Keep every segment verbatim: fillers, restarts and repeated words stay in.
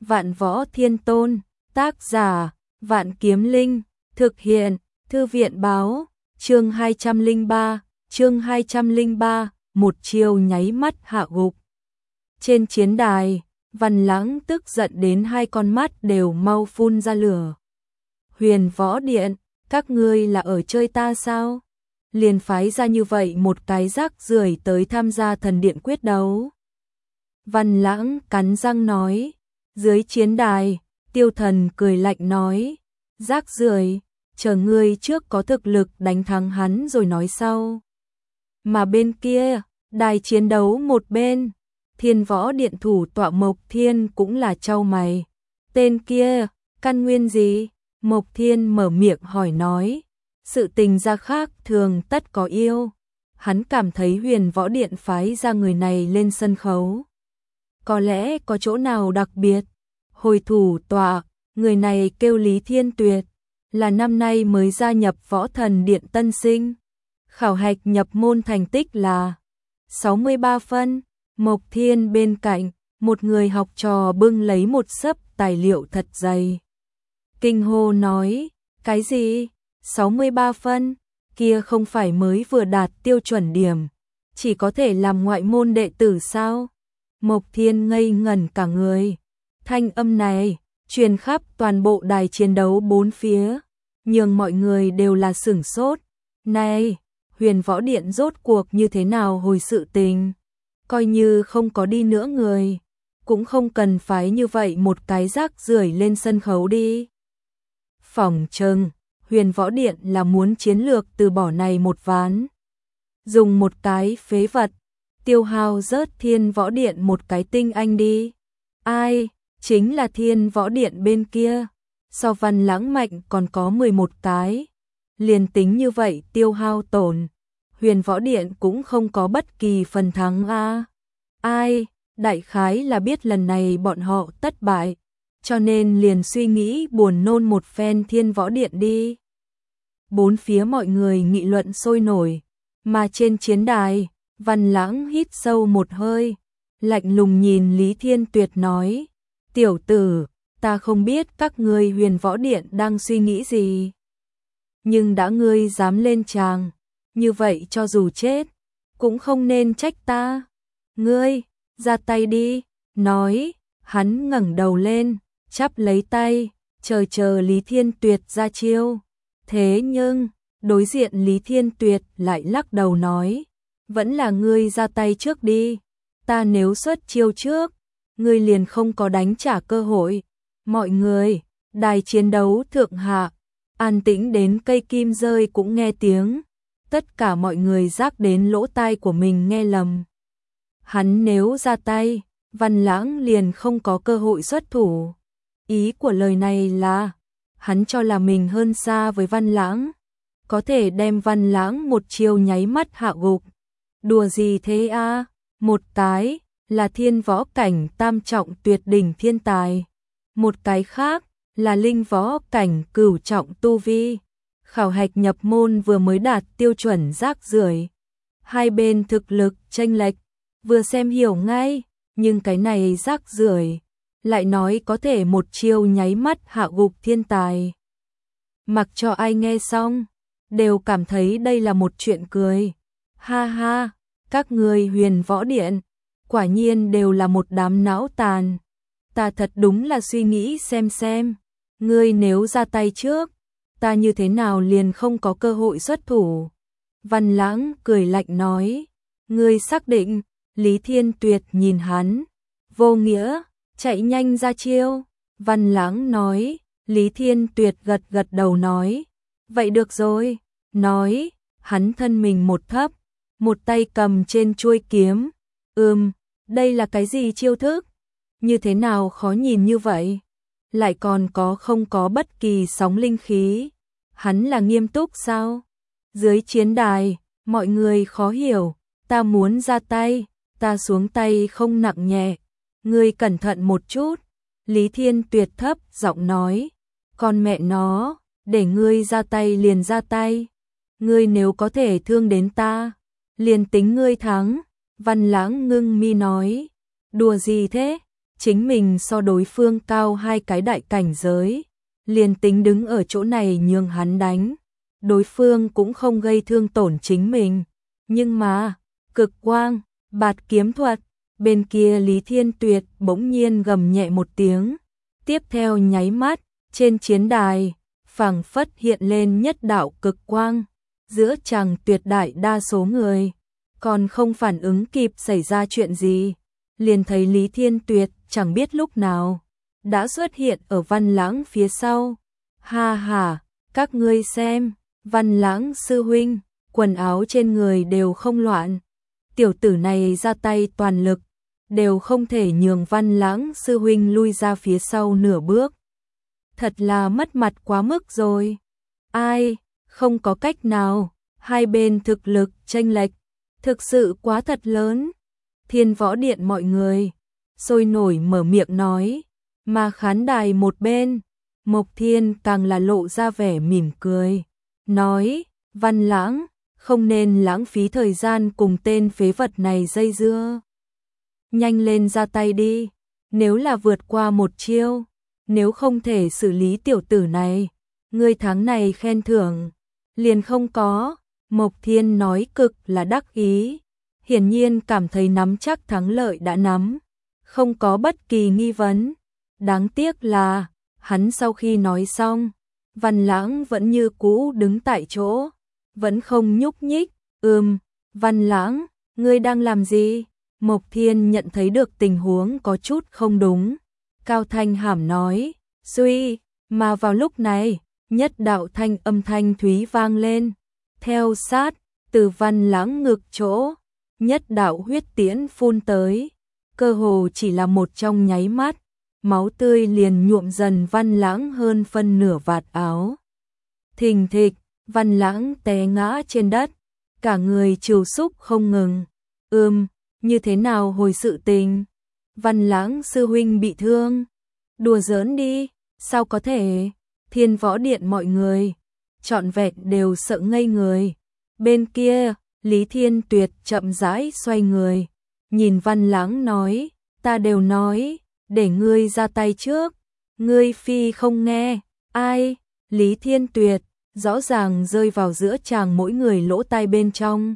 Vạn Võ Thiên Tôn, tác giả, Vạn Kiếm Linh, thực hiện, Thư viện báo, chương hai trăm lẻ ba, chương hai trăm lẻ ba, một chiêu nháy mắt hạ gục. Trên chiến đài, Văn Lãng tức giận đến hai con mắt đều mau phun ra lửa. Huyền Võ Điện, các ngươi là ở chơi ta sao? Liền phái ra như vậy một cái rác rưởi tới tham gia thần điện quyết đấu. Văn Lãng cắn răng nói, dưới chiến đài, Tiêu Thần cười lạnh nói, rác rưởi, chờ ngươi trước có thực lực đánh thắng hắn rồi nói sau. Mà bên kia, đài chiến đấu một bên, Thiên Võ Điện thủ tọa Mộc Thiên cũng là chau mày. Tên kia, căn nguyên gì? Mộc Thiên mở miệng hỏi nói, sự tình ra khác thường tất có yêu. Hắn cảm thấy Huyền Võ Điện phái ra người này lên sân khấu, có lẽ có chỗ nào đặc biệt. Hồi thủ tọa, người này kêu Lý Thiên Tuyệt, là năm nay mới gia nhập Võ Thần Điện tân sinh. Khảo hạch nhập môn thành tích là sáu mươi ba phân. Mộc Thiên bên cạnh, một người học trò bưng lấy một xấp tài liệu thật dày. Kinh hô nói, cái gì? sáu mươi ba phân, kia không phải mới vừa đạt tiêu chuẩn điểm, chỉ có thể làm ngoại môn đệ tử sao? Mộc Thiên ngây ngẩn cả người. Thanh âm này truyền khắp toàn bộ đài chiến đấu bốn phía, nhưng mọi người đều là sửng sốt. Này, Huyền Võ Điện rốt cuộc như thế nào hồi sự tình? Coi như không có đi nữa người, cũng không cần phái như vậy một cái rác rưởi lên sân khấu đi. Phỏng chừng, Huyền Võ Điện là muốn chiến lược từ bỏ này một ván. Dùng một cái phế vật, tiêu hao rớt Thiên Võ Điện một cái tinh anh đi. Ai? Chính là Thiên Võ Điện bên kia. So Văn Lãng mạnh còn có mười một cái. Liền tính như vậy tiêu hao tổn, Huyền Võ Điện cũng không có bất kỳ phần thắng a. Ai? Đại khái là biết lần này bọn họ tất bại, cho nên liền suy nghĩ buồn nôn một phen Thiên Võ Điện đi. Bốn phía mọi người nghị luận sôi nổi, mà trên chiến đài, Văn Lãng hít sâu một hơi, lạnh lùng nhìn Lý Thiên Tuyệt nói, tiểu tử, ta không biết các ngươi Huyền Võ Điện đang suy nghĩ gì. Nhưng đã ngươi dám lên tràng, như vậy cho dù chết, cũng không nên trách ta. Ngươi, ra tay đi, nói, hắn ngẩng đầu lên, chắp lấy tay, chờ chờ Lý Thiên Tuyệt ra chiêu. Thế nhưng, đối diện Lý Thiên Tuyệt lại lắc đầu nói, vẫn là ngươi ra tay trước đi, ta nếu xuất chiêu trước, ngươi liền không có đánh trả cơ hội. Mọi người, đài chiến đấu thượng hạ, an tĩnh đến cây kim rơi cũng nghe tiếng, tất cả mọi người rác đến lỗ tai của mình nghe lầm. Hắn nếu ra tay, Văn Lãng liền không có cơ hội xuất thủ. Ý của lời này là, hắn cho là mình hơn xa với Văn Lãng, có thể đem Văn Lãng một chiêu nháy mắt hạ gục. Đùa gì thế a? Một cái là thiên võ cảnh tam trọng tuyệt đỉnh thiên tài, một cái khác là linh võ cảnh cửu trọng tu vi. Khảo hạch nhập môn vừa mới đạt tiêu chuẩn rác rưởi, hai bên thực lực chênh lệch, vừa xem hiểu ngay, nhưng cái này rác rưởi lại nói có thể một chiêu nháy mắt hạ gục thiên tài. Mặc cho ai nghe xong, đều cảm thấy đây là một chuyện cười. Ha ha, các người Huyền Võ Điện, quả nhiên đều là một đám não tàn. Ta thật đúng là suy nghĩ xem xem, ngươi nếu ra tay trước, ta như thế nào liền không có cơ hội xuất thủ. Văn Lãng cười lạnh nói, ngươi xác định? Lý Thiên Tuyệt nhìn hắn, vô nghĩa, chạy nhanh ra chiêu. Văn Lãng nói, Lý Thiên Tuyệt gật gật đầu nói, vậy được rồi. Nói, hắn thân mình một thấp, một tay cầm trên chuôi kiếm. Ừm, đây là cái gì chiêu thức? Như thế nào khó nhìn như vậy? Lại còn có không có bất kỳ sóng linh khí. Hắn là nghiêm túc sao? Dưới chiến đài, mọi người khó hiểu, ta muốn ra tay, ta xuống tay không nặng nhẹ. Ngươi cẩn thận một chút. Lý Thiên Tuyệt thấp giọng nói, con mẹ nó, để ngươi ra tay liền ra tay. Ngươi nếu có thể thương đến ta, liền tính ngươi thắng. Văn Lãng ngưng mi nói, đùa gì thế? chính mình so đối phương cao hai cái đại cảnh giới, liền tính đứng ở chỗ này nhường hắn đánh, đối phương cũng không gây thương tổn chính mình. Nhưng mà, cực quang, bạt kiếm thuật, bên kia Lý Thiên Tuyệt bỗng nhiên gầm nhẹ một tiếng, tiếp theo nháy mắt, trên chiến đài, phảng phất hiện lên nhất đạo cực quang, giữa chàng tuyệt đại đa số người, còn không phản ứng kịp xảy ra chuyện gì, liền thấy Lý Thiên Tuyệt chẳng biết lúc nào, đã xuất hiện ở Văn Lãng phía sau. Ha ha, các ngươi xem, Văn Lãng sư huynh, quần áo trên người đều không loạn, tiểu tử này ra tay toàn lực, đều không thể nhường Văn Lãng sư huynh lui ra phía sau nửa bước. Thật là mất mặt quá mức rồi. Ai, không có cách nào, hai bên thực lực chênh lệch, thực sự quá thật lớn. Thiên Võ Điện mọi người sôi nổi mở miệng nói, mà khán đài một bên, Mộc Thiên càng là lộ ra vẻ mỉm cười, nói, Văn Lãng, không nên lãng phí thời gian cùng tên phế vật này dây dưa. Nhanh lên ra tay đi, nếu là vượt qua một chiêu, nếu không thể xử lý tiểu tử này, ngươi tháng này khen thưởng liền không có. Mộc Thiên nói cực là đắc ý, hiển nhiên cảm thấy nắm chắc thắng lợi đã nắm, không có bất kỳ nghi vấn. Đáng tiếc là, hắn sau khi nói xong, Văn Lãng vẫn như cũ đứng tại chỗ, vẫn không nhúc nhích. Ừm, Văn Lãng, ngươi đang làm gì? Mộc Thiên nhận thấy được tình huống có chút không đúng, cao thanh hàm nói, suy, mà vào lúc này, nhất đạo thanh âm thanh thúy vang lên, theo sát, từ Văn Lãng ngực chỗ, nhất đạo huyết tiễn phun tới, cơ hồ chỉ là một trong nháy mắt, máu tươi liền nhuộm dần Văn Lãng hơn phân nửa vạt áo. Thình thịch, Văn Lãng té ngã trên đất, cả người trìu xúc không ngừng. Ừm, như thế nào hồi sự tình? Văn Lãng sư huynh bị thương. Đùa giỡn đi, sao có thể? Thiên Võ Điện mọi người trọn vẹn đều sợ ngây người. Bên kia, Lý Thiên Tuyệt chậm rãi xoay người, nhìn Văn Lãng nói, ta đều nói, để ngươi ra tay trước, ngươi phi không nghe. Ai? Lý Thiên Tuyệt rõ ràng rơi vào giữa chàng mỗi người lỗ tai bên trong.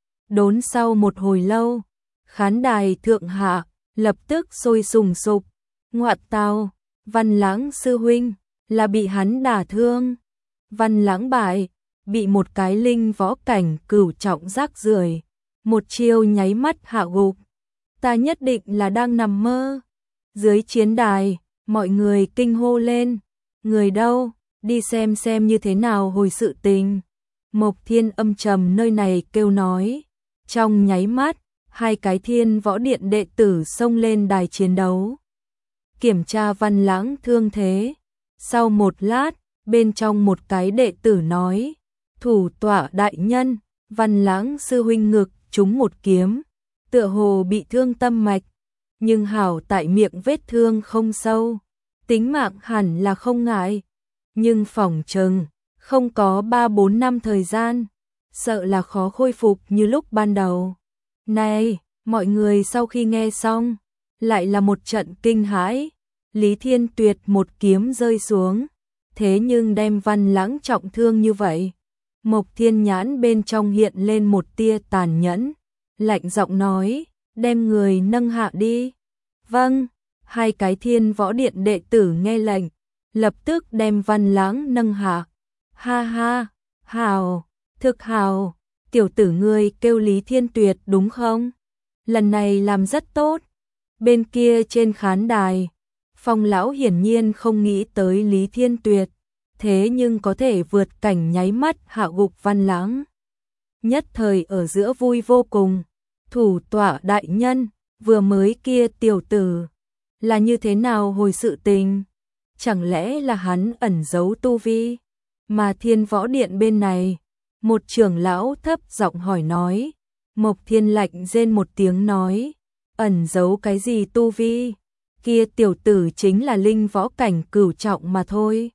Đốn sau một hồi lâu, khán đài thượng hạ lập tức sôi sùng sục. Ngoạn tào, Văn Lãng sư huynh là bị hắn đả thương. Văn Lãng bại, bị một cái linh võ cảnh cửu trọng rác rưởi, một chiêu nháy mắt hạ gục. Ta nhất định là đang nằm mơ. Dưới chiến đài, mọi người kinh hô lên, người đâu, đi xem xem như thế nào hồi sự tình. Mộc Thiên âm trầm nơi này kêu nói, trong nháy mắt, hai cái Thiên Võ Điện đệ tử xông lên đài chiến đấu, kiểm tra Văn Lãng thương thế. Sau một lát, bên trong một cái đệ tử nói, thủ tọa đại nhân, Văn Lãng sư huynh ngực trúng một kiếm, tựa hồ bị thương tâm mạch, nhưng hảo tại miệng vết thương không sâu, tính mạng hẳn là không ngại, nhưng phỏng chừng không có ba bốn năm thời gian, sợ là khó khôi phục như lúc ban đầu. Này, mọi người sau khi nghe xong, lại là một trận kinh hãi. Lý Thiên Tuyệt một kiếm rơi xuống, thế nhưng đem Văn Lãng trọng thương như vậy. Mộc Thiên nhãn bên trong hiện lên một tia tàn nhẫn, lạnh giọng nói, đem người nâng hạ đi. Vâng, hai cái Thiên Võ Điện đệ tử nghe lệnh, lập tức đem Văn Lãng nâng hạ. Ha ha, hào, thực hào, tiểu tử ngươi kêu Lý Thiên Tuyệt đúng không? Lần này làm rất tốt. Bên kia trên khán đài, Phong lão hiển nhiên không nghĩ tới Lý Thiên Tuyệt, thế nhưng có thể vượt cảnh nháy mắt hạ gục Văn Lãng. Nhất thời ở giữa vui vô cùng, thủ tọa đại nhân, vừa mới kia tiểu tử, là như thế nào hồi sự tình? Chẳng lẽ là hắn ẩn giấu tu vi? Mà Thiên Võ Điện bên này, một trưởng lão thấp giọng hỏi nói, Mộc Thiên lạnh rên một tiếng nói, ẩn giấu cái gì tu vi? Kia tiểu tử chính là linh võ cảnh cửu trọng mà thôi.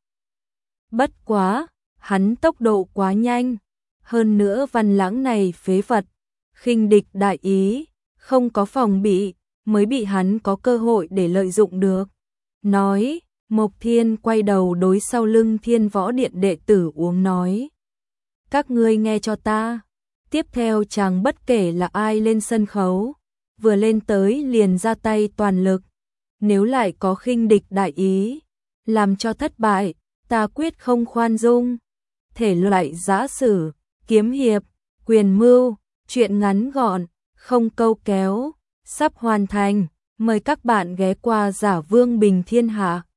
Bất quá, hắn tốc độ quá nhanh, hơn nữa Văn Lãng này phế vật, khinh địch đại ý, không có phòng bị, mới bị hắn có cơ hội để lợi dụng được. Nói, Mộc Thiên quay đầu đối sau lưng Thiên Võ Điện đệ tử uống nói. Các ngươi nghe cho ta. Tiếp theo chàng bất kể là ai lên sân khấu, vừa lên tới liền ra tay toàn lực. Nếu lại có khinh địch đại ý, làm cho thất bại, ta quyết không khoan dung. Thể loại giã sử, kiếm hiệp, quyền mưu, truyện ngắn gọn, không câu kéo, sắp hoàn thành. Mời các bạn ghé qua Giả Vương Bình Thiên Hạ.